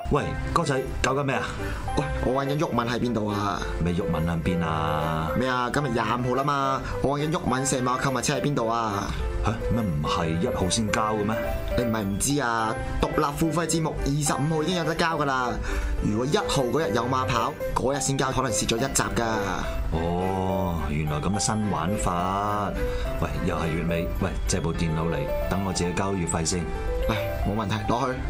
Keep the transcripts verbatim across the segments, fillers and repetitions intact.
喂，哥仔搞緊咩啊？ 喂，我揾緊毓民喺邊度啊？ 咩毓民喺邊啊？ 咩啊？今日廿五號啦嘛，我揾緊毓民成碼購物車喺邊度啊？ 吓，乜唔係一號先交嘅咩？ 你唔係唔知啊？獨立付費節目二十五號已經有得交噶啦。如果一號嗰日有馬跑，嗰日先交，可能蝕咗一集噶。 哦，原來咁嘅新玩法。喂，又係月尾，喂，借部電腦嚟，等我自己交月費先。 嚟，冇問題，攞去。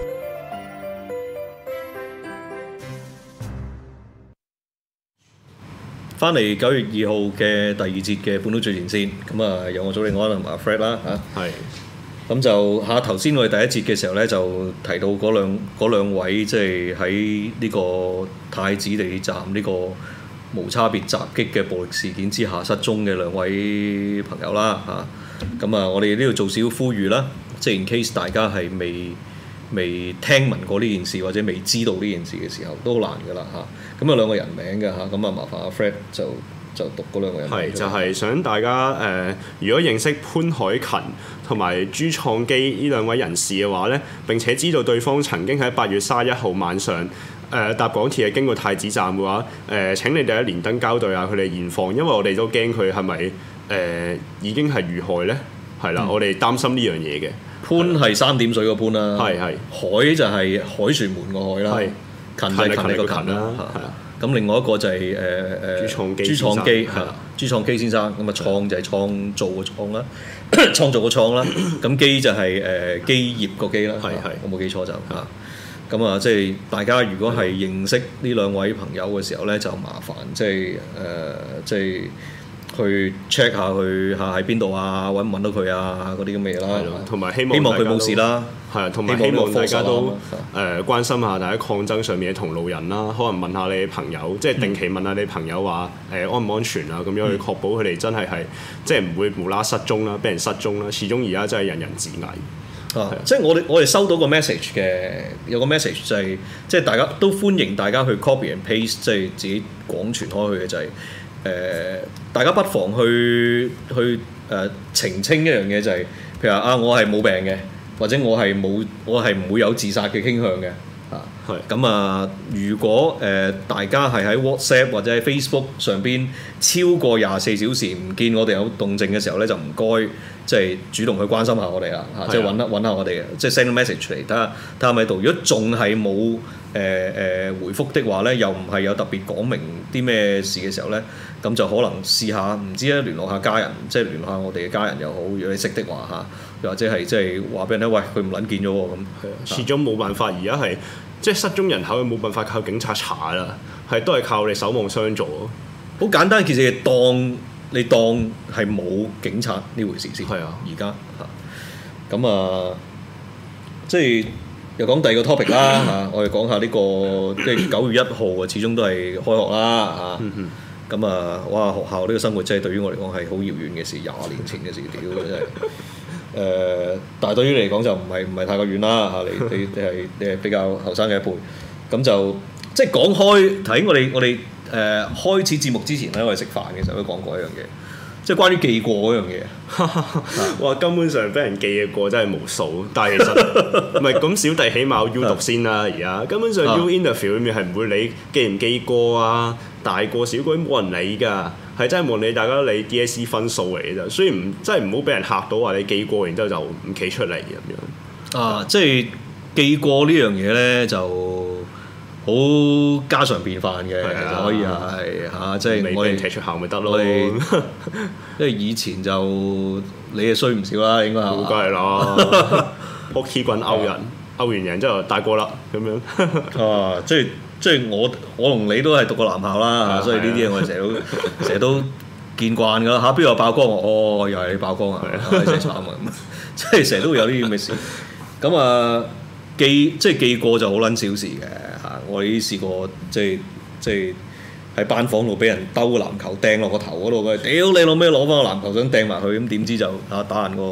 翻嚟九月二號嘅第二節嘅本土最前線，咁啊有我祖利安同埋 Fred 啦嚇，係，咁就嚇頭先我哋第一節嘅時候咧就提到嗰兩嗰兩位即係喺呢個太子地鐵站呢個無差別襲擊嘅暴力事件之下失蹤嘅兩位朋友啦嚇，咁啊我哋呢度做少少呼籲啦，即係 in case 大家係未未聽聞過呢件事或者未知道呢件事嘅時候都好難㗎啦嚇。咁有兩個人名嘅嚇，咁啊麻煩阿 Fred 就就讀嗰兩個人名。 係就係、是、想大家誒、呃，如果認識潘海勤同埋朱創基呢兩位人士嘅話咧，並且知道對方曾經喺八月三十一號晚上誒、呃、搭港鐵係經過太子站嘅話，誒、呃、請你哋一連登交代下佢哋現況，因為我哋都驚佢係咪誒已經係遇害咧？係啦，嗯、我哋擔心呢樣嘢嘅。 潘係三點水個潘啦， 係係海就係凱旋門個海啦。勤係勤力個勤啦，咁另外一個就係誒誒朱創基朱創基係啦，朱創基先生，咁啊創就係創造個創啦，創造個創啦，咁基就係誒基業個基啦，係係我冇記錯就嚇，咁啊即係大家如果係認識呢兩位朋友嘅時候咧，就麻煩即係誒即係去 check 下佢嚇喺邊度啊，揾唔揾到佢啊嗰啲咁嘅嘢啦， 同埋希望希望佢冇事啦。 係啊，同埋希望大家都誒、呃、關心下大家抗爭上面嘅同路人啦，可能問下你朋友，即係定期問下你朋友話誒、呃、安唔安全啊，咁樣去確保佢哋真係係即係唔會無啦失蹤啦，俾人失蹤啦。始終而家真係人人自危。 啊，即係我哋我哋收到個 message 嘅，有個 message 就係、是、即係大家都歡迎大家去 copy and paste，即係自己廣傳開去嘅就係、是、誒、呃、大家不妨去去誒、呃、澄清一樣嘢就係、是，譬如話啊我係冇病嘅。或者我係冇，我係唔會有自殺嘅傾向嘅，啊，係咁啊！如果誒、呃、大家係喺 WhatsApp 或者喺 Facebook 上邊超過廿四小時唔見我哋有動靜嘅時候咧，就唔該即係主動去關心下我哋啦，嚇、啊，即係揾一揾下我哋，即係 send message 嚟睇下睇下喺度。如果仲係冇誒誒回覆的話咧，又唔係有特別講明啲咩事嘅時候咧，咁就可能試下唔知咧聯絡下家人，即係聯絡下我哋嘅家人又好，如果你識的話嚇。又或者係即係話俾人聽，喂佢唔撚見咗喎咁。係啊， 始終冇辦法，而家係即係失蹤人口，冇辦法靠警察查啦，係都係靠你守望相助。 好簡單，其實當你當係冇警察呢回事先。係啊，而家嚇咁啊，即係又講第二個 topic 啦嚇，我哋講下呢、呢個即係九月一號啊，始終都係開學啦嚇。嗯嗯咁啊，哇！學校呢個生活真係對於我嚟講係好遙遠嘅事，廿年前嘅事，屌真係。誒、呃，但係對於你嚟講就唔係唔係太過遠啦嚇，你你你係你係比較後生嘅一輩。咁就即係講開，睇我哋我哋誒、呃、開始節目之前咧，我哋食飯嘅時候都講過一樣嘢，即係關於記過嗰樣嘢。 哇！根本上俾人記嘅過真係無數，但係其實唔係咁，小弟起碼 U 讀先啦。而家根本上 U interview 裏面係唔會理記唔記過啊。大過小過冇人理㗎，係真係冇理，大家都理 D S E 分數嚟嘅啫。所以唔真係唔好俾人嚇到話你記過，然之後就唔企出嚟咁樣。 啊，即係記過呢樣嘢咧，就好家常便飯嘅，其實可以係嚇，即係我哋踢出校咪得咯。 我哋因為以前就你係衰唔少啦，應該係。 梗係啦，撲 key 棍勾人，勾完人之後大過啦咁樣。 啊，即係。即係我我同你都係讀過男校啦嚇，所以呢啲嘢我哋成日都成日都見慣㗎啦嚇。邊個爆光我？哦，又係你爆光啊！真係慘啊！即係成日都會有呢啲咁嘅事。咁啊記即係記過就好撚小事嘅嚇。我哋試過即係即係喺班房度俾人兜個籃球掟落個頭嗰度嘅，屌你攞咩攞翻個籃球想掟埋去咁，點知就啊打爛個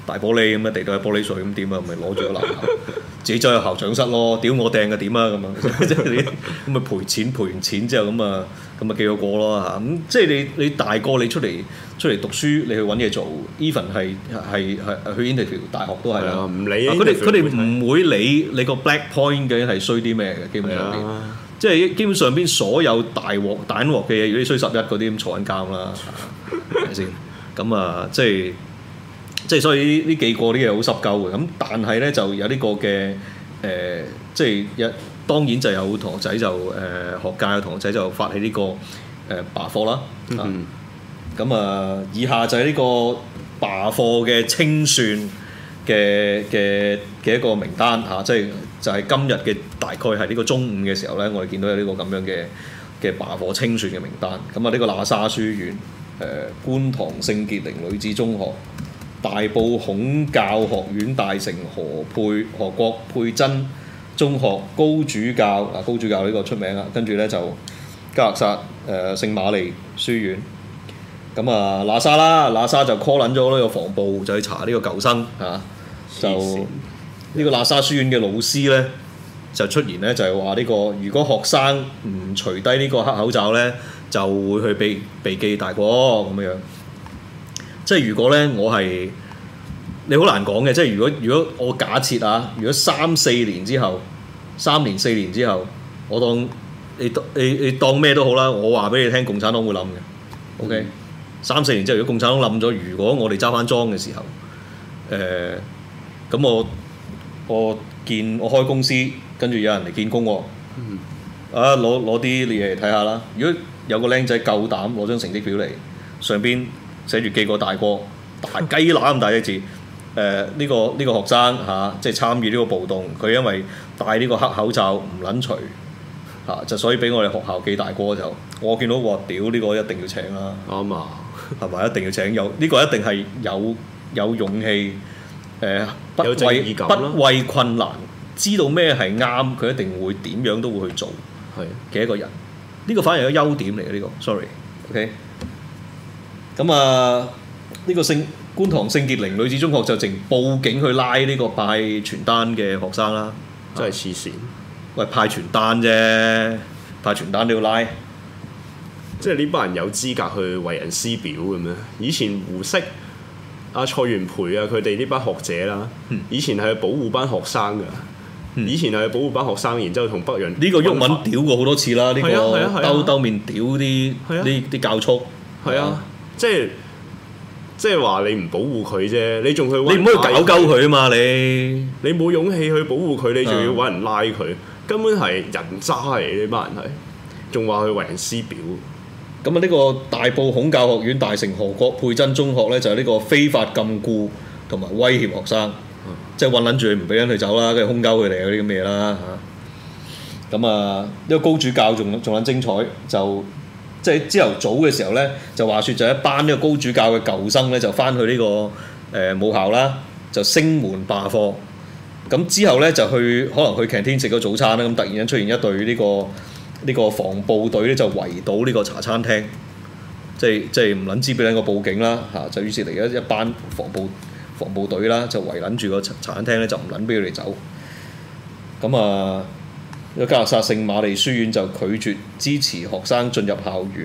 大玻璃咁啊，地到係玻璃碎咁點啊？咪攞住個籃球，自己走去校長室咯，屌我掟嘅點啊咁啊！即係你咁咪賠錢，賠完錢之後咁啊，咁咪記咗過咯嚇。咁即係你你大個你出嚟出嚟讀書，你去揾嘢做 ，even 係係係去 interview 大學都係啦， 唔理佢哋佢哋唔會理你個 black point 究竟係衰啲咩嘅，基本上邊。即係基本上邊所有大鑊蛋鑊嘅嘢，如果你衰十一嗰啲咁坐緊監啦，係咪先？咁啊，即係即係所以呢呢幾個啲嘢好濕鳩嘅。咁但係咧就有呢個嘅誒、呃，即係一當然就有同學仔就誒、呃、學界嘅同學仔就發起呢、這個誒、呃、罷課啦。嗯。咁啊，以下就係呢個罷課嘅清算嘅嘅嘅一個名單嚇、啊，即係。就係今日嘅大概係呢個中午嘅時候咧，我哋見到有呢個咁樣嘅嘅罷課清算嘅名單。咁啊，呢個喇沙書院、誒、呃、觀塘聖潔靈女子中學、大埔孔教學院大成何佩何國佩珍中學、高主教啊高主教呢個出名啊，跟住咧就加勒薩誒聖瑪利書院。咁啊，喇沙啦，喇沙就 call 撚咗呢個防暴，就去查呢個舊生嚇、啊，就。呢個喇沙書院嘅老師咧就出現咧，就係話呢個如果學生唔除低呢個黑口罩咧，就會去被被記大過咁樣。即係如果咧，我係你好難講嘅。即係如果如果我假設啊，如果三四年之後，三年四年之後，我當你你你當咩都好啦，我話俾你聽，共產黨會冧嘅。OK，三四年之後，如果共產黨冧咗，如果我哋揸翻莊嘅時候，誒、呃、咁我。我見我開公司，跟住有人嚟見工喎。嗯、啊，攞攞啲嘢嚟睇下啦。如果有個僆仔夠膽攞張成績表嚟，上邊寫住記過大過，大雞乸咁大隻字。誒、呃，呢、呢個呢、呢個學生嚇、啊，即係參與呢個暴動，佢因為戴呢個黑口罩唔撚除嚇，就所以俾我哋學校記大過就。我見到話屌呢個一定要請啦。啱啊，係咪一定要請？有呢、呢個一定係有有勇氣。誒、呃、不畏不畏困難，知道咩係啱，佢一定會點樣都會去做嘅一個人。呢的個反而係個優點嚟嘅呢個。sorry，OK。咁啊，呢、呢個聖觀塘聖潔靈女子中學就淨報警去拉呢個派傳單嘅學生啦。 真係黐線！ 喂，派傳單啫，派傳單都要拉。 即係呢班人有資格去為人師表嘅咩？以前胡適。阿蔡元培啊，佢哋呢班學者啦，嗯、以前係保護班學生㗎，嗯、以前係保護班學生，然之後同北洋呢個毓民屌過好多次啦，呢、呢個兜兜面屌啲呢啲教畜， 係啊，啊即係即係話你唔保護佢啫，你仲去你唔可以搞鳩佢啊嘛，你你冇勇氣去保護佢，你仲要揾人拉佢，根本係人渣嚟，呢班人係，仲話佢為人師表。 咁啊！呢個大埔孔教學院大成何國佩珍中學咧，就係、是、呢個非法禁錮同埋威脅學生，嗯、即係韞撚住佢唔俾人去走啦，跟住兇鳩佢哋嗰啲咁嘅嘢啦嚇。咁啊，呢、這個高主教仲仲撚精彩，就即係朝頭早嘅時候咧，就話説就一班呢個高主教嘅舊生咧，就翻去呢、這個誒、呃、母校啦，就升門罷課。咁之後咧就去可能去 canteen 食個早餐啦。咁突然間出現一隊呢、這個。呢個防暴隊咧就圍堵呢個茶餐廳，即係即係唔撚知俾撚個報警啦嚇，就於是嚟咗一班防暴防暴隊啦，就圍撚住個茶餐廳咧，就唔撚俾佢哋走。咁啊，呢個加勒薩聖瑪利書院就拒絕支持學生進入校園。誒、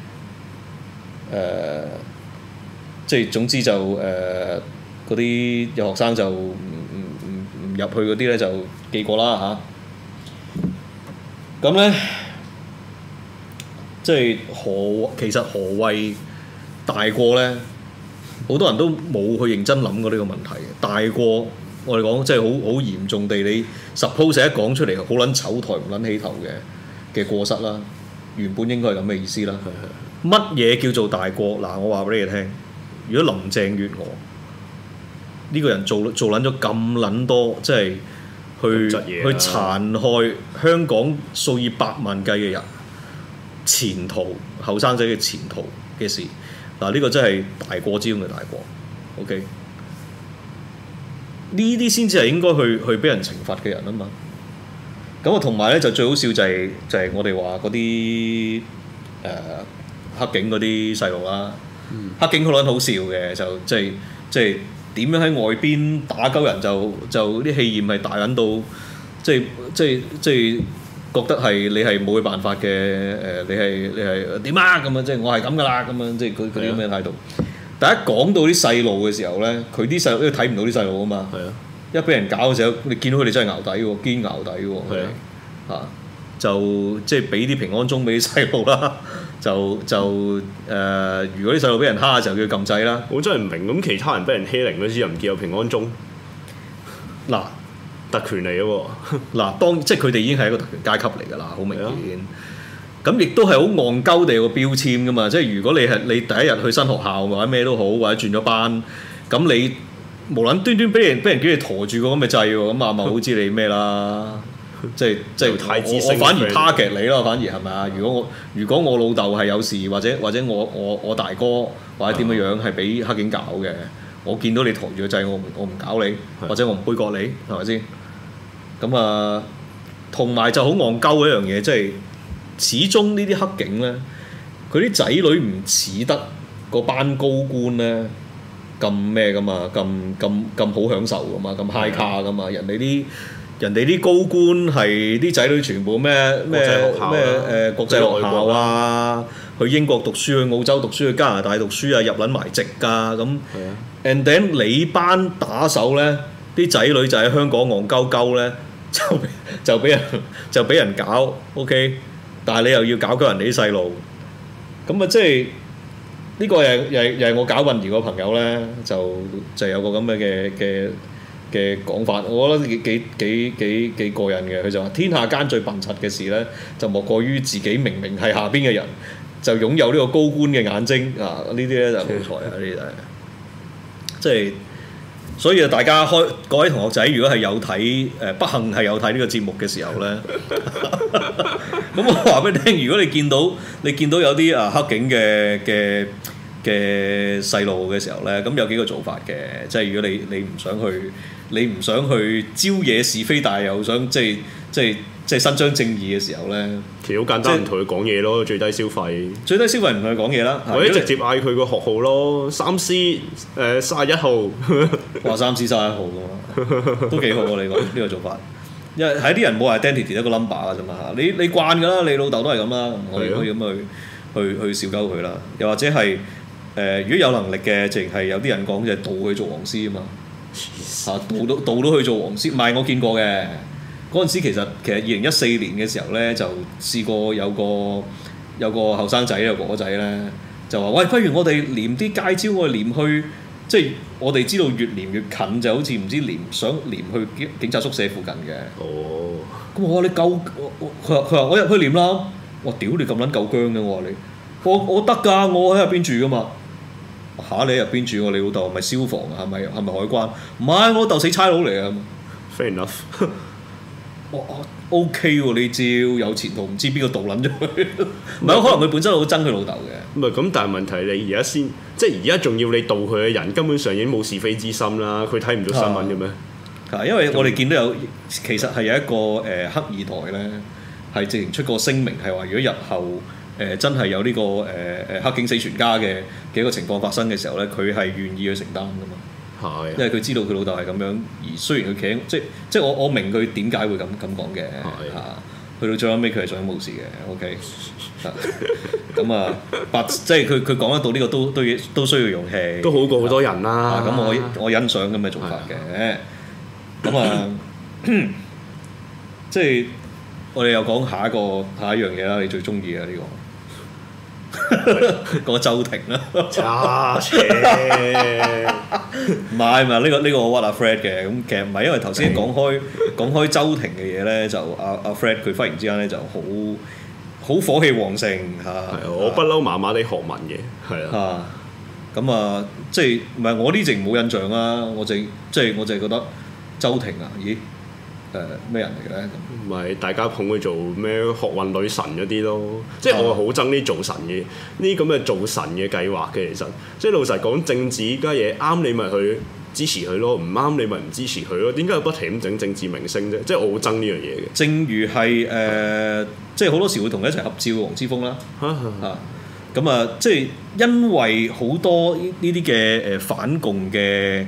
呃，即係總之就誒嗰啲有學生就唔唔唔唔入去嗰啲咧就記過啦嚇。咁、啊、咧。即係何其實何謂大過咧？好多人都冇去認真諗過呢個問題嘅。大過我哋講即係好好嚴重地，你 suppose 一講出嚟好撚醜抬唔撚起頭嘅嘅過失啦。原本應該係咁嘅意思啦。乜嘢叫做大過？嗱，我話俾你哋聽。如果林鄭月娥呢個人做做撚咗咁撚多，即係去去殘害香港數以百萬計嘅人。前途後生仔嘅前途嘅事，嗱、這、呢個真係大過之中嘅大過 ，OK？呢啲先至係應該去去俾人懲罰嘅人啊嘛。咁啊，同埋咧就最好笑就係、是、就係、是、我哋話嗰啲誒黑警嗰啲細路啦，黑警好撚好笑嘅，就即係即係點樣喺外邊打鳩人就就啲氣焰係大撚到，即係即係即係覺得係你係冇佢辦法嘅誒、呃，你係你係點啊咁樣，即係我係咁噶啦咁樣，即係佢佢啲咁嘅態度。但一講到啲細路嘅時候咧，佢啲細路因為睇唔到啲細路啊嘛， 係啊， 一俾人搞嘅時候，你見到佢哋真係淆底喎，堅淆底喎， 係啊， 嚇就即係俾啲平安鐘俾啲細路啦，就就誒、呃，如果啲細路俾人蝦嘅時候，叫撳掣啦。 我真係唔明，咁其他人俾人欺凌嗰時又唔見有平安鐘， 嗱特權嚟嘅喎。 嗱，當即係佢哋已經係一個特權階級嚟㗎啦，好明顯。咁亦都係好戇鳩地有個標籤㗎嘛，即係如果你係你第一日去新學校或者咩都好，或者轉咗班，咁你無論端端俾人俾人叫你陀住個咁嘅掣喎，咁阿茂好知你咩啦？即係即係太子我，我反而 target 你咯，反而係咪啊？如果我如果我老豆係有事，或者或者我我我大哥或者點樣樣係俾黑警搞嘅，我見到你陀住個掣，我唔我唔搞你，或者我唔杯葛你，係咪先？咁啊，同埋就好戇鳩嘅一樣嘢，即係。始終呢啲黑警咧，佢啲仔女唔似得嗰班高官咧咁咩噶嘛，咁咁咁好享受噶嘛，咁 high 卡噶嘛。人哋啲人哋啲高官係啲仔女全部咩咩咩誒國際學校啊，去英國讀書，去澳洲讀書，去加拿大讀書啊，入撚埋籍㗎咁。and then 你班打手咧，啲仔女就喺香港戇鳩鳩咧，就就俾人就俾人搞 OK。但係你又要搞鳩人哋啲細路，咁啊即係呢個又又又係我搞運兒個朋友咧，就就有個咁嘅嘅嘅嘅講法，我覺得幾幾幾幾幾過癮嘅。佢就話：天下間最笨柒嘅事咧，就莫過於自己明明係下邊嘅人，就擁有呢個高官嘅眼睛啊！呢啲咧就好彩啊！呢啲就係即係。所以啊，大家開各位同學仔，如果係有睇誒、呃，不幸係有睇呢個節目嘅時候咧，咁我話俾你聽，如果你見到你見到有啲啊黑警嘅嘅嘅細路嘅時候咧，咁有幾個做法嘅，即係如果你你唔想去，你唔想去招惹是非，但係又想即係即係即係伸張正義嘅時候咧， 其實好簡單，唔同佢講嘢咯，最低消費。最低消費唔同佢講嘢啦， 或者直接嗌佢個學號咯，三 C 誒三十一號， 話三 C 三十一號㗎嘛，都幾好啊！你講呢個做法，因為係啲人冇 identity 一個 number 啊啫嘛嚇，你你慣㗎啦，你老豆都係咁啦，唔可以可以咁去去去笑鳩佢啦，又或者係誒、呃、如果有能力嘅，淨係有啲人講就係導佢做黃絲啊嘛，嚇導到導到佢做黃絲，唔係我見過嘅。嗰陣時其實其實二零一四年嘅時候咧，就試過有個有個後生仔有個哥仔咧，就話：喂，不如我哋連啲街招我哋連去，即係我哋知道越連越近，就好似唔知連想連去警警察宿舍附近嘅。哦。咁我話你夠，佢話佢話我入去連啦。我屌你咁撚夠僵嘅，我話你，我我得㗎，我喺入邊住㗎嘛。嚇你喺入邊住，我你老豆係咪消防啊？係咪係咪海關？唔係，我老豆死差佬嚟啊。 Fair enough。 哇 O K 喎，你照有前途，唔知邊個導撚咗佢？唔係，可能佢本身好憎佢老豆嘅。 唔係咁，但係問題你而家先，即係而家仲要你導佢嘅人，根本上已經冇是非之心啦。佢睇唔到新聞嘅咩？ 係，因為我哋見到有其實係有一個誒、呃、黑二代咧，係直情出個聲明，係話如果日後誒、呃、真係有呢、這個誒誒、呃、黑警死全家嘅嘅一個情況發生嘅時候咧，佢係願意去承擔㗎嘛。因為佢知道佢老豆係咁樣，而雖然佢企即即我我明佢點解會咁咁講嘅嚇，去到最後尾佢係想冇事嘅 ，OK 咁啊，白即係佢佢講得到呢個都都都需要勇氣， 都好過好多人啦。 咁、啊、我我欣賞咁嘅做法嘅，咁啊，即係我哋又講下一個下一樣嘢啦，你最中意嘅呢個。個周庭啦， 差扯， 唔係唔係呢個呢、呢個我屈阿 Fred 嘅，咁其實唔係，因為頭先講開講開周庭嘅嘢咧，就阿阿 Fred 佢忽然之間咧就好好火氣旺盛嚇， 係我不嬲麻麻地學文嘅，係啊， 咁啊即係唔係我呢淨冇印象啦，我淨即係我淨係覺得周庭啊，咦？誒咩人嚟嘅咧？ 唔係大家捧佢做咩學運女神嗰啲咯，即係我係好憎呢做神嘅呢咁嘅做神嘅計劃嘅，其實即係老實講政治家嘢啱你咪去支持佢咯，唔啱你咪唔支持佢咯。點解要不停咁整政治明星啫？即係我好憎呢樣嘢嘅。正如係誒、呃，即係好多時會同佢一齊合照嘅黃之鋒啦嚇，咁啊，即係因為好多呢啲嘅誒反共嘅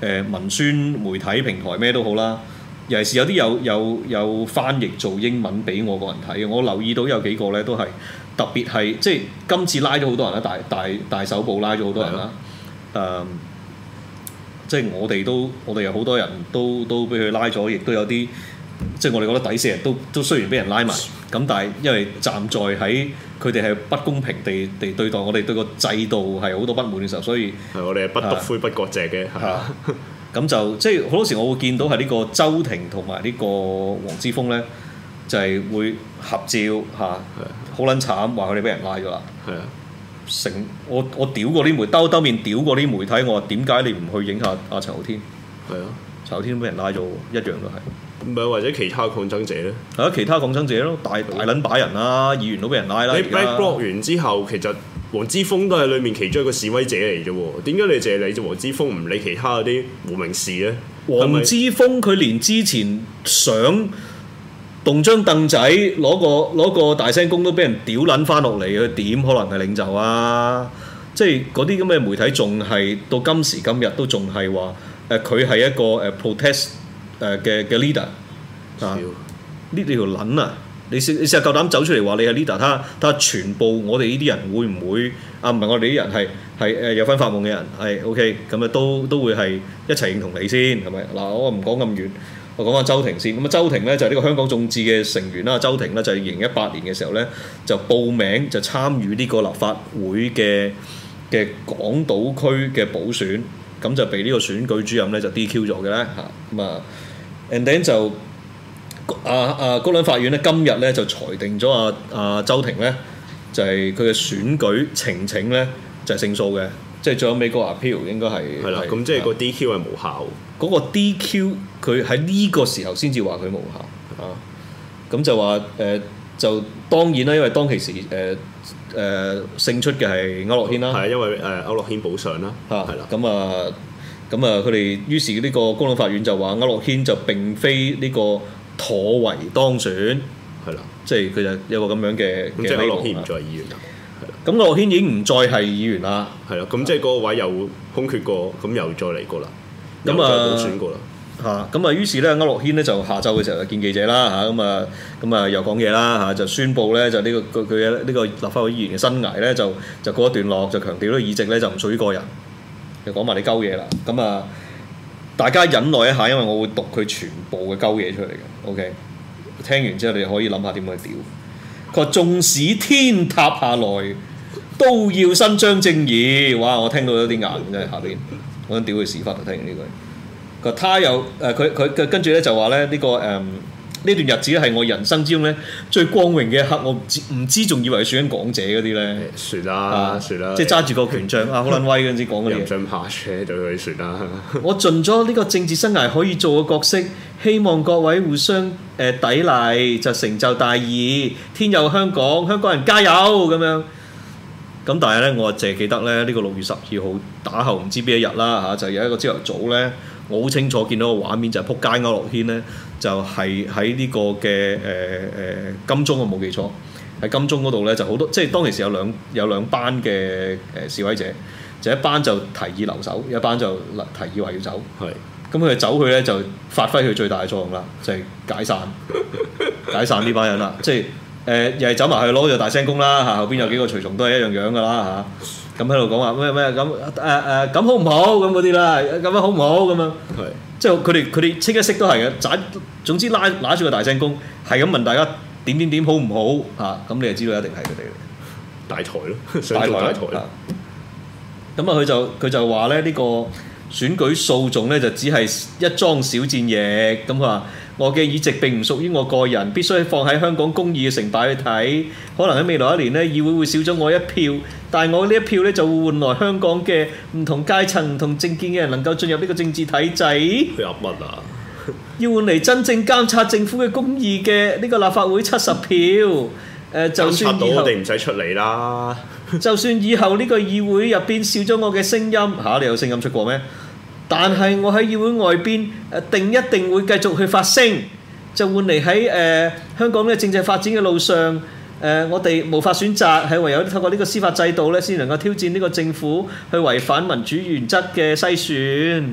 誒文宣媒體平台咩都好啦，尤其是有啲有有有翻譯做英文俾我個人睇嘅，我留意到有幾個咧都係特別係即係今次拉咗好多人啦，大大大手部拉咗好多人啦，誒、嗯，即係我哋都我哋有好多人都都俾佢拉咗，亦都有啲即係我哋覺得抵死人都都雖然俾人拉埋，咁但係因為站在喺佢哋係不公平地地對待我哋，對個制度係好多不滿嘅時候，所以係我哋係不篤灰不割席嘅，係啊， 咁就即係好多時我會見到係呢個周庭同埋呢個黃之鋒咧，就係、是、會合照嚇，好撚慘，話佢哋俾人拉咗啦，係啊，成我我屌過啲媒兜兜面屌過啲媒體，我話點解你唔去影下阿陳浩天？係啊，陳浩天都俾人拉咗，一樣都係。 唔係或者其他抗爭者咧？係啊， 其他抗爭者咯，大大撚把人啦，議員都俾人拉啦。 你 back block 完之後，其實黃之鋒都係裡面其中一個示威者嚟啫喎。點解你淨係理隻黃之鋒，唔理其他嗰啲無名氏咧？ 黃之鋒佢連之前想動張凳仔攞個攞個大聲公都俾人屌撚翻落嚟，佢點可能係領袖啊？即係嗰啲咁嘅媒體仲係到今時今日都仲係話誒佢係一個誒 protest。誒嘅嘅 leader 啊，呢條撚啊！你試你試下夠膽走出嚟話你係 leader，睇下睇下全部我哋呢啲人會唔會啊？唔係我哋啲人係係誒有份發夢嘅人係 OK，咁啊都都會係一齊認同你先係咪？嗱，我唔講咁遠，我講翻周庭先。咁啊，周庭咧就係呢個香港眾志嘅成員啦。周庭咧就係二零一八年嘅時候咧就報名就參與呢個立法會嘅嘅港島區嘅補選，咁就被呢個選舉主任咧就 D Q 咗嘅咧嚇咁啊。and then 就啊啊高等法院咧今日咧就裁定咗啊啊周庭咧就係佢嘅選舉呈請咧就係勝訴嘅，即係最後尾個 appeal 應該係係啦，咁即係個 D Q 係無效。 嗰個 D Q 佢喺呢個時候先至話佢無效啊，咁就話誒、呃、就當然啦，因為當其時誒誒、呃呃、勝出嘅係區諾軒啦， 係啊，因為誒區諾軒補上啦，係啦， 咁啊。咁啊，佢哋於是呢個高等法院就話區諾軒就並非呢個妥為當選，係啦，即係佢就有個咁樣嘅。咁即係區諾軒唔再係議員啦，係啦。咁區諾軒已經唔再係議員啦，係啦。咁即係嗰個位又空缺過，咁又再嚟過啦，咁啊補選過啦。嚇，咁啊，於是咧區諾軒咧就下晝嘅時候就見記者啦嚇，咁啊咁啊又講嘢啦嚇，就宣布咧就呢、呢個佢佢嘅呢個立法會議員嘅生涯咧就就告一段落，就強調呢個議席咧就唔屬於個人。就講埋你鳩嘢啦，咁啊大家忍耐一下，因為我會讀佢全部嘅鳩嘢出嚟嘅。OK，聽完之後你可以諗下點去屌。佢話縱使天塌下來，都要伸張正義。哇！我聽到有啲硬真係下邊，我想屌佢屎忽啊！聽完呢句，佢話他有誒佢佢跟住咧就話咧呢個誒。嗯呢段日子咧係我人生之中咧最光榮嘅一刻，我唔知唔知仲以為佢選緊港姐嗰啲咧，算啦算啦，即係揸住個權杖啊好撚威嗰陣時講嘅嘢。任進怕車對佢算啦。我盡咗呢個政治生涯可以做嘅角色，希望各位互相誒、呃、砥礪，就成就大義。天佑香港，香港人加油咁樣。咁但係咧，我淨係記得咧呢、呢個六月十二號打後唔知邊一日啦嚇，就有一個朝頭早咧。我好清楚見到個畫面就係撲街區諾軒咧，就係喺呢個嘅誒誒金鐘，我冇記錯喺金鐘嗰度咧就好多，即係當其時有兩有兩班嘅誒示威者，就一班就提議留守，一班就提議話要走。係咁佢哋走去咧就發揮佢最大嘅作用啦，就係、是、解散解散呢班人啦，即係誒又係走埋去攞就大聲公啦嚇，後邊有幾個隨從都係一樣樣㗎啦嚇。咁喺度講話咩咩咁誒誒咁好唔好咁嗰啲啦，咁樣好唔好咁樣？係，即係佢哋佢哋清一色都係嘅，總總之拉拿住個大聲公，係咁問大家點點點好唔好嚇？咁你就知道一定係佢哋大台咯，想做大台啦。咁啊，佢就佢就話咧呢個選舉訴訟咧就只係一樁小戰役，咁佢話。我嘅議席並唔屬於我個人，必須放喺香港公義嘅成敗去睇。可能喺未來一年呢，議會會少咗我一票，但係我呢一票呢，就會換來香港嘅唔同階層、唔同政見嘅人能夠進入呢個政治體制。佢噏乜啊？要換嚟真正監察政府嘅公義嘅呢個立法會七十票。誒、呃，就算以後我哋唔使出嚟啦。就算以後呢個議會入邊少咗我嘅聲音，嚇、啊、你有聲音出過咩？但係我喺議會外邊誒定一定會繼續去發聲，就換嚟喺誒香港嘅政制發展嘅路上，誒、呃、我哋無法選擇，係唯有透過呢個司法制度咧，先能夠挑戰呢個政府去違反民主原則嘅篩選。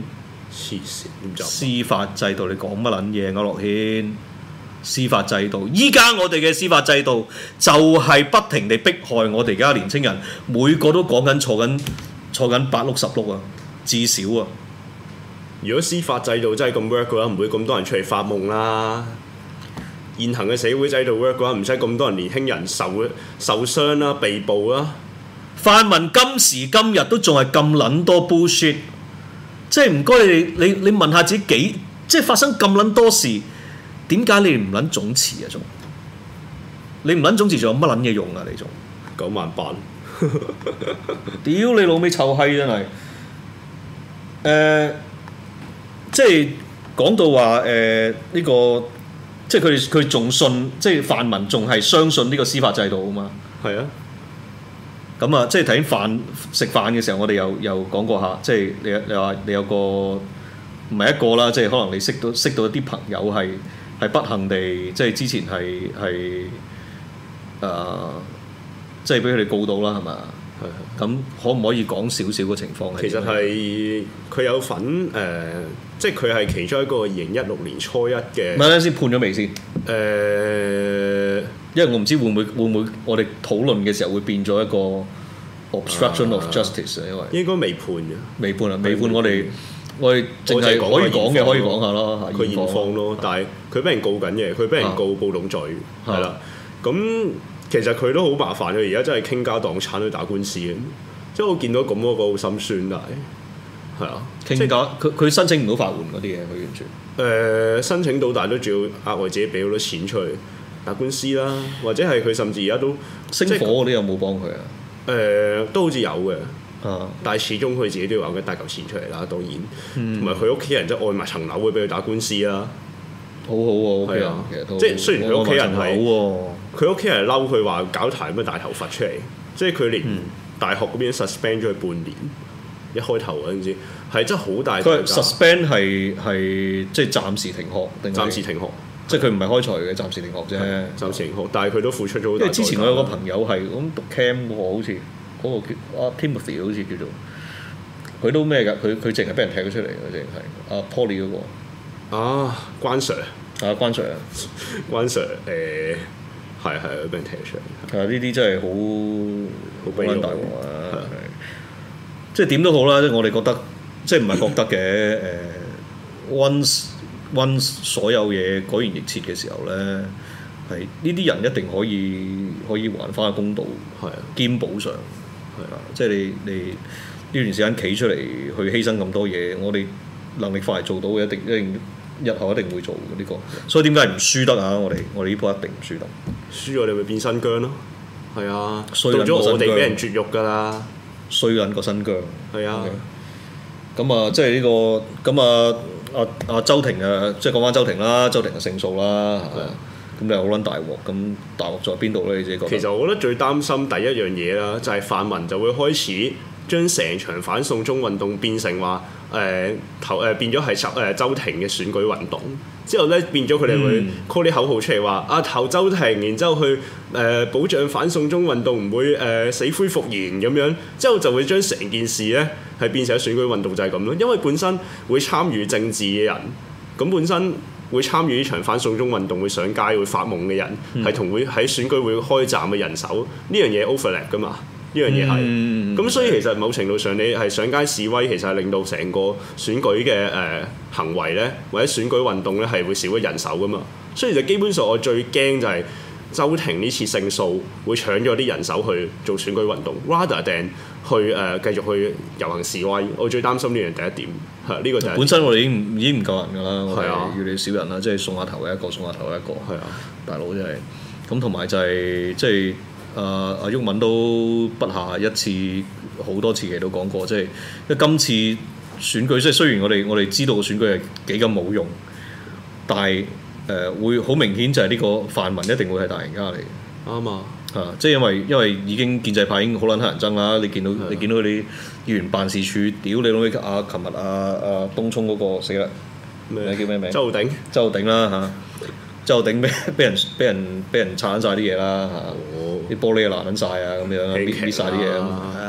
黐線點就司法制度你講乜撚嘢？區諾軒，司法制度，依家我哋嘅司法制度就係不停地迫害我哋而家年青人，每個都講緊坐緊坐緊八碌十碌啊，至少啊。 如果司法制度真係咁 work 嘅話，唔會咁多人出嚟發夢啦。現行嘅社會制度 work 嘅話，唔使咁多人年輕人受受傷啦、被捕啦。 泛民今時今日都仲係咁撚多 bullshit，即係唔該你哋，你你問下自己幾，即係發生咁撚多事，點解你哋唔撚總辭啊？仲你唔撚總辭，仲有乜撚嘢用啊？你仲九萬八， 屌你老味臭閪真係，誒、呃，即係講到話誒呢個，即係佢哋佢仲信，即係泛民仲係相信呢個司法制度啊嘛。 係啊。 咁啊，即係睇飯食飯嘅時候，我哋又又講過下，即係你你話你有個唔係一個啦，即係可能你識到識到一啲朋友係係不幸地，即係之前係係誒，即係俾佢哋告到啦，係嘛？係。咁可唔可以講少少個情況？ 其實係佢有份誒、呃，即係佢係其中一個二零一六年初一嘅。 咪等先判咗未先？誒、 呃， 因為我唔知會唔會會唔會我哋討論嘅時候會變咗一個 obstruction of justice 啊，因為應該未判嘅，未判啊，未判我哋我哋淨係可以講嘅，可以講下咯。 佢現況咯，但係佢俾人告緊嘅，佢俾人告暴動罪，係啦。咁其實佢都好麻煩嘅，而家真係傾家蕩產去打官司嘅。即係我見到咁嗰個好心酸，但係係啊， 傾家佢佢申請唔到法援嗰啲嘢，佢完全誒、 呃、申請到，但係都仲要額外自己俾好多錢出去打官司啦，或者係佢甚至而家都星火嗰啲有冇幫佢啊？ 誒、呃、都好似有嘅， 啊、 但係始終佢自己都要揾緊大嚿錢出嚟啦，當然，同埋佢屋企人即係愛埋層樓會俾佢打官司啦， 好好喎， 係啊，即係雖然佢屋企人係佢屋企人嬲佢話搞壇乜大頭佛出嚟，即係佢連大學嗰邊 suspend 咗佢半年，一開頭嗰陣時係真係好大。 佢 suspend 係係即係暫時停學定暫時停學？ 即係佢唔係開除嘅，暫時停學啫。 暫時停學，但係佢都付出咗好大。 因為之前我有個朋友係咁讀 cam 喎，好似嗰個叫阿 Timothy 好似叫做，佢都咩㗎？佢佢淨係俾人踢咗出嚟嘅，淨係阿 Poly 嗰個。 啊，關 Sir 啊，關 Sir 啊， 關 Sir 誒係係俾人踢出嚟。 係啊，呢啲真係好好撚大鑊啊！即係點都好啦，即係我哋覺得，即係唔係覺得嘅誒 once once 所有嘢改弦易轍嘅時候咧，係呢啲人一定可以可以還翻個公道，係啊，兼補償，係啊，即係你你呢段時間企出嚟去犧牲咁多嘢，我哋能力範圍做到嘅，一定一定日後一定會做嘅呢個。所以點解唔輸得啊？我哋我哋呢波一定唔輸得， 輸我哋咪變新疆咯，係啊， 到咗我哋俾人絕育㗎啦。 衰撚過新疆， 係啊， 咁啊，即係呢個咁啊，阿阿周庭啊，即係講翻周庭啦，周庭就勝訴啦，咁你好撚大鑊，咁大鑊在邊度咧？你自己覺得？ 其實我覺得最擔心第一樣嘢啦，就係泛民就會開始將成場反送中運動變成話誒投誒變咗係周誒周庭嘅選舉運動，之後咧變咗佢哋會 call 啲口號出嚟話啊投周庭，然之後去誒、呃、保障反送中運動唔會誒、呃、死灰復燃咁樣，之後就會將成件事咧係變成選舉運動就係咁咯，因為本身會參與政治嘅人，咁本身會參與呢場反送中運動會上街會發夢嘅人，係同、嗯、會喺選舉會開站嘅人手呢樣嘢 overlap 噶嘛。呢樣嘢係，咁、嗯、所以其實某程度上你係上街示威，其實係令到成個選舉嘅誒、呃、行為咧，或者選舉運動咧係會少咗人手噶嘛。所以其實基本上我最驚就係周庭呢次勝訴會搶咗啲人手去做選舉運動 ，rather than 去誒、呃、繼續去遊行示威。我最擔心呢樣第一點係呢、呢個就係、 本身我哋已經已經唔夠人㗎啦， 係啊， 越嚟越少人啦，即係送下頭嘅一個，送下頭嘅一個， 係啊， 大佬真係咁，同埋就係、是、即係。誒阿毓民都不下一次好多次嘅都講過，即係因為今次選舉，即係雖然我哋我哋知道個選舉係幾咁冇用，但係誒、呃、會好明顯就係呢個泛民一定會係大贏家嚟。 啱啊， 嚇！即係因為因為已經建制派已經好撚乞人憎啦，你見到的你見到佢啲議員辦事處，屌你老味啊！琴日啊啊東涌嗰、那個死啦，咩麼叫咩名？ 周鼎， 周鼎啦嚇。周鼎俾俾人俾人俾人拆撚曬啲嘢啦嚇，啲、哦、玻璃又爛撚曬啊咁樣，搣搣曬啲嘢啊！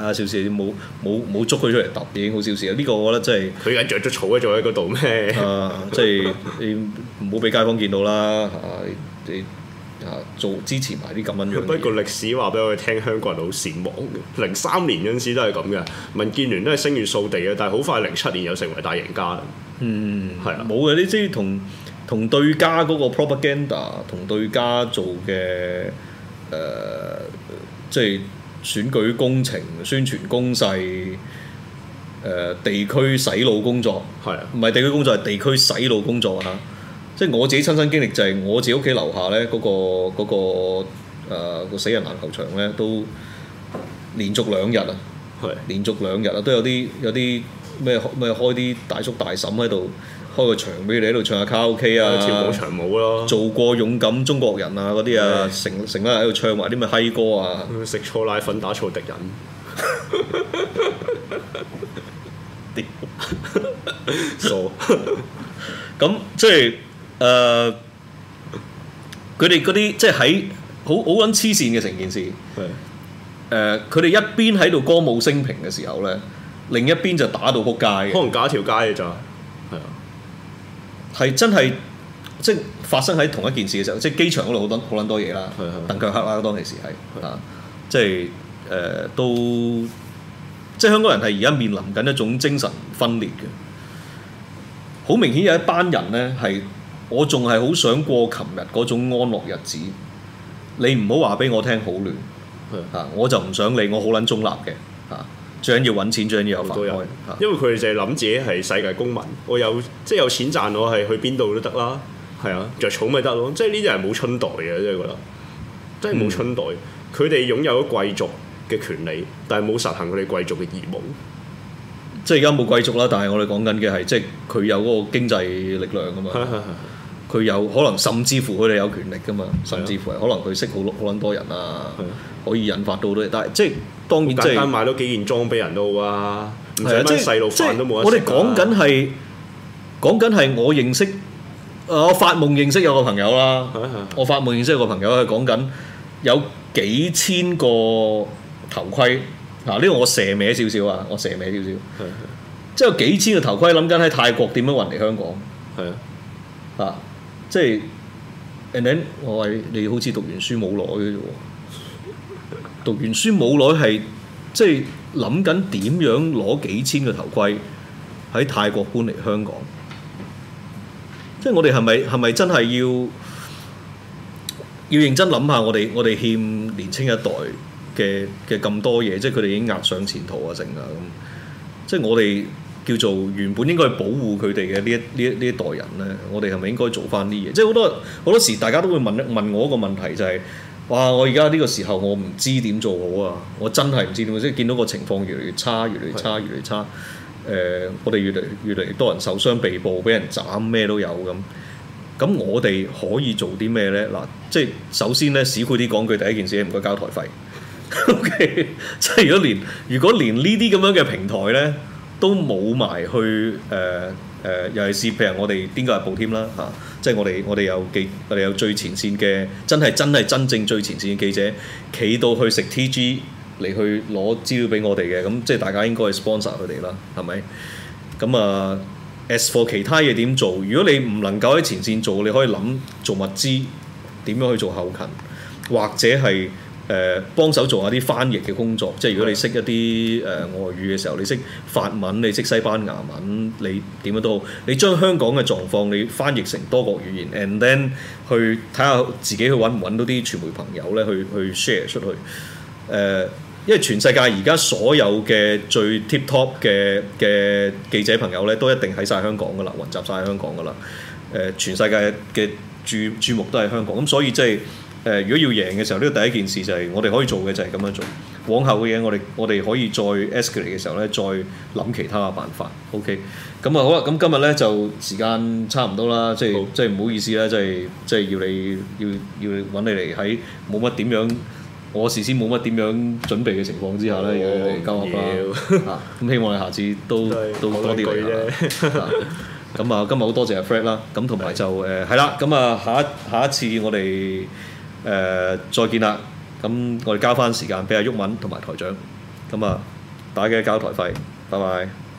啊少少，冇冇冇捉佢出嚟揼已經好少少。呢、這個我覺得真係佢而家着咗草喺做喺嗰度咩？ 啊，即係你唔好俾街坊見到啦嚇、啊！你啊做支持埋啲咁樣樣。 不過歷史話俾我哋聽，香港人好善忘嘅。零三年嗰陣時都係咁嘅，民建聯都係聲譽掃地嘅，但係好快零七年又成為大贏家啦。嗯，係啊， 冇嘅，你知同同對家嗰個 propaganda， 同對家做嘅誒、呃，即係選舉工程、宣傳攻勢、誒、呃、地區洗腦工作，係啊，唔係地區工作係地區洗腦工作嚇。即係我自己親身經歷就係我自己屋企樓下咧嗰、嗰個嗰、嗰個誒、呃、個死人籃球場咧都連續兩日啊，係的連續兩日啊，都有啲有啲咩咩開啲大叔大嬸喺度開個場俾你喺度唱下卡拉 OK 啊， 跳舞長舞咯， 做過勇敢中國人啊嗰啲啊，的成成日喺度唱埋啲咩閪歌啊， 食錯奶粉打錯敵人，傻咁即係。誒，佢哋嗰啲即係喺好好撚黐線嘅成件事。係誒，佢哋一邊喺度歌舞升平嘅時候咧，另一邊就打到撲街嘅。 可能隔一條街嘅咋？係啊， 係真係即係發生喺同一件事嘅時候，即係機場嗰度好多好撚多嘢啦。係係。鄧卻克啦，當其時係啊，即係誒、呃、都即係香港人係而家面臨緊一種精神分裂嘅。好明顯有一班人咧係。我仲係好想過琴日嗰種安樂日子，你唔好話俾我聽好亂嚇，的我就唔想理，我好撚中立嘅嚇，最緊要揾錢，最緊要有飯開。 因為佢哋就係諗自己係世界公民，我有即係有錢賺，我係去邊度都得啦，係啊，着草咪得咯，即係呢啲人冇春袋嘅，真係覺得真係冇春袋。佢哋、嗯、擁有咗貴族嘅權利，但係冇實行佢哋貴族嘅義務。 即係而家冇貴族啦，但係我哋講緊嘅係即係佢有嗰個經濟力量㗎嘛。佢有可能甚至乎佢哋有權力㗎嘛，甚至乎係可能佢識好好撚多人啊，可以引發到好多嘢。但係即係當然即係簡單買多幾件裝俾人都好啊，唔使乜細路飯都冇得食。 我哋講緊係講緊係我認識，我發夢認識有個朋友啦，我發夢認識有個朋友係講緊有幾千個頭盔。嗱呢個我射歪少少啊，我射歪少少，即係有幾千個頭盔諗緊喺泰國點樣運嚟香港。係啊，啊。即係 and then 我話你好似讀完書冇耐嘅啫喎，讀完書冇耐係即係諗緊點樣攞幾千個頭盔喺泰國搬嚟香港，即係我哋係咪係咪真係要要認真諗下我哋我哋欠年青一代嘅嘅咁多嘢，即係佢哋已經押上前途啊成啊咁，即係我哋。叫做原本應該保護佢哋嘅呢一呢一呢一代人咧，我哋係咪應該做翻啲嘢？即係好多好多時，大家都會問一問我一個問題，就係、是：哇！我而家呢個時候，我唔知點做好啊！我真係唔知點，即係見到個情況越嚟越差，越嚟越差，越嚟越差。誒、呃，我哋越嚟越嚟越多人受傷、被捕、俾人斬，咩都有咁。咁我哋可以做啲咩咧？嗱，即係首先咧，市儈啲講句，第一件事唔該交台費。O K， 即係如果連如果連呢啲咁樣嘅平台咧，都冇埋去誒誒、呃呃，尤其是譬如我哋邊個日報添啦嚇，即係我哋我哋有記，我哋有最前線嘅，真係真係真正最前線嘅記者，企到去食 T G 嚟去攞資料俾我哋嘅，咁即係大家應該係 sponsor 佢哋啦，係咪？咁啊 ，as for 其他嘢點做？如果你唔能夠喺前線做，你可以諗做物資，點樣去做後勤，或者係。誒、呃、幫手做下啲翻譯嘅工作，即係如果你識一啲誒、呃、外語嘅時候，你識法文，你識西班牙文，你點樣都好，你將香港嘅狀況你翻譯成多國語言 ，and then 去睇下自己去揾唔揾到啲傳媒朋友咧，去去 share 出去。誒、呃，因為全世界而家所有嘅最 tip top 嘅嘅記者朋友咧，都一定喺晒香港噶啦，雲集晒喺香港噶啦。誒、呃，全世界嘅注注目都係香港，咁所以即係。誒、呃，如果要贏嘅時候，呢、這個第一件事就係我哋可以做嘅就係咁樣做。往後嘅嘢，我哋我哋可以再 escalate 嘅時候咧，再諗其他嘅辦法。OK，咁啊好啦，咁今日咧就時間差唔多啦，即係好即係唔好意思啦，即係即係要你要要揾你嚟喺冇乜點樣，我事先冇乜點樣準備嘅情況之下咧，要你嚟交學啦。咁希望你下次都都多啲嚟啦。咁啊，今日好多謝阿 Fred 啦，咁同埋就誒係啦，咁啊下一下一次我哋。誒、呃、再見啦！咁我哋交翻時間俾阿毓民同埋台長，咁啊大家交台費，拜拜。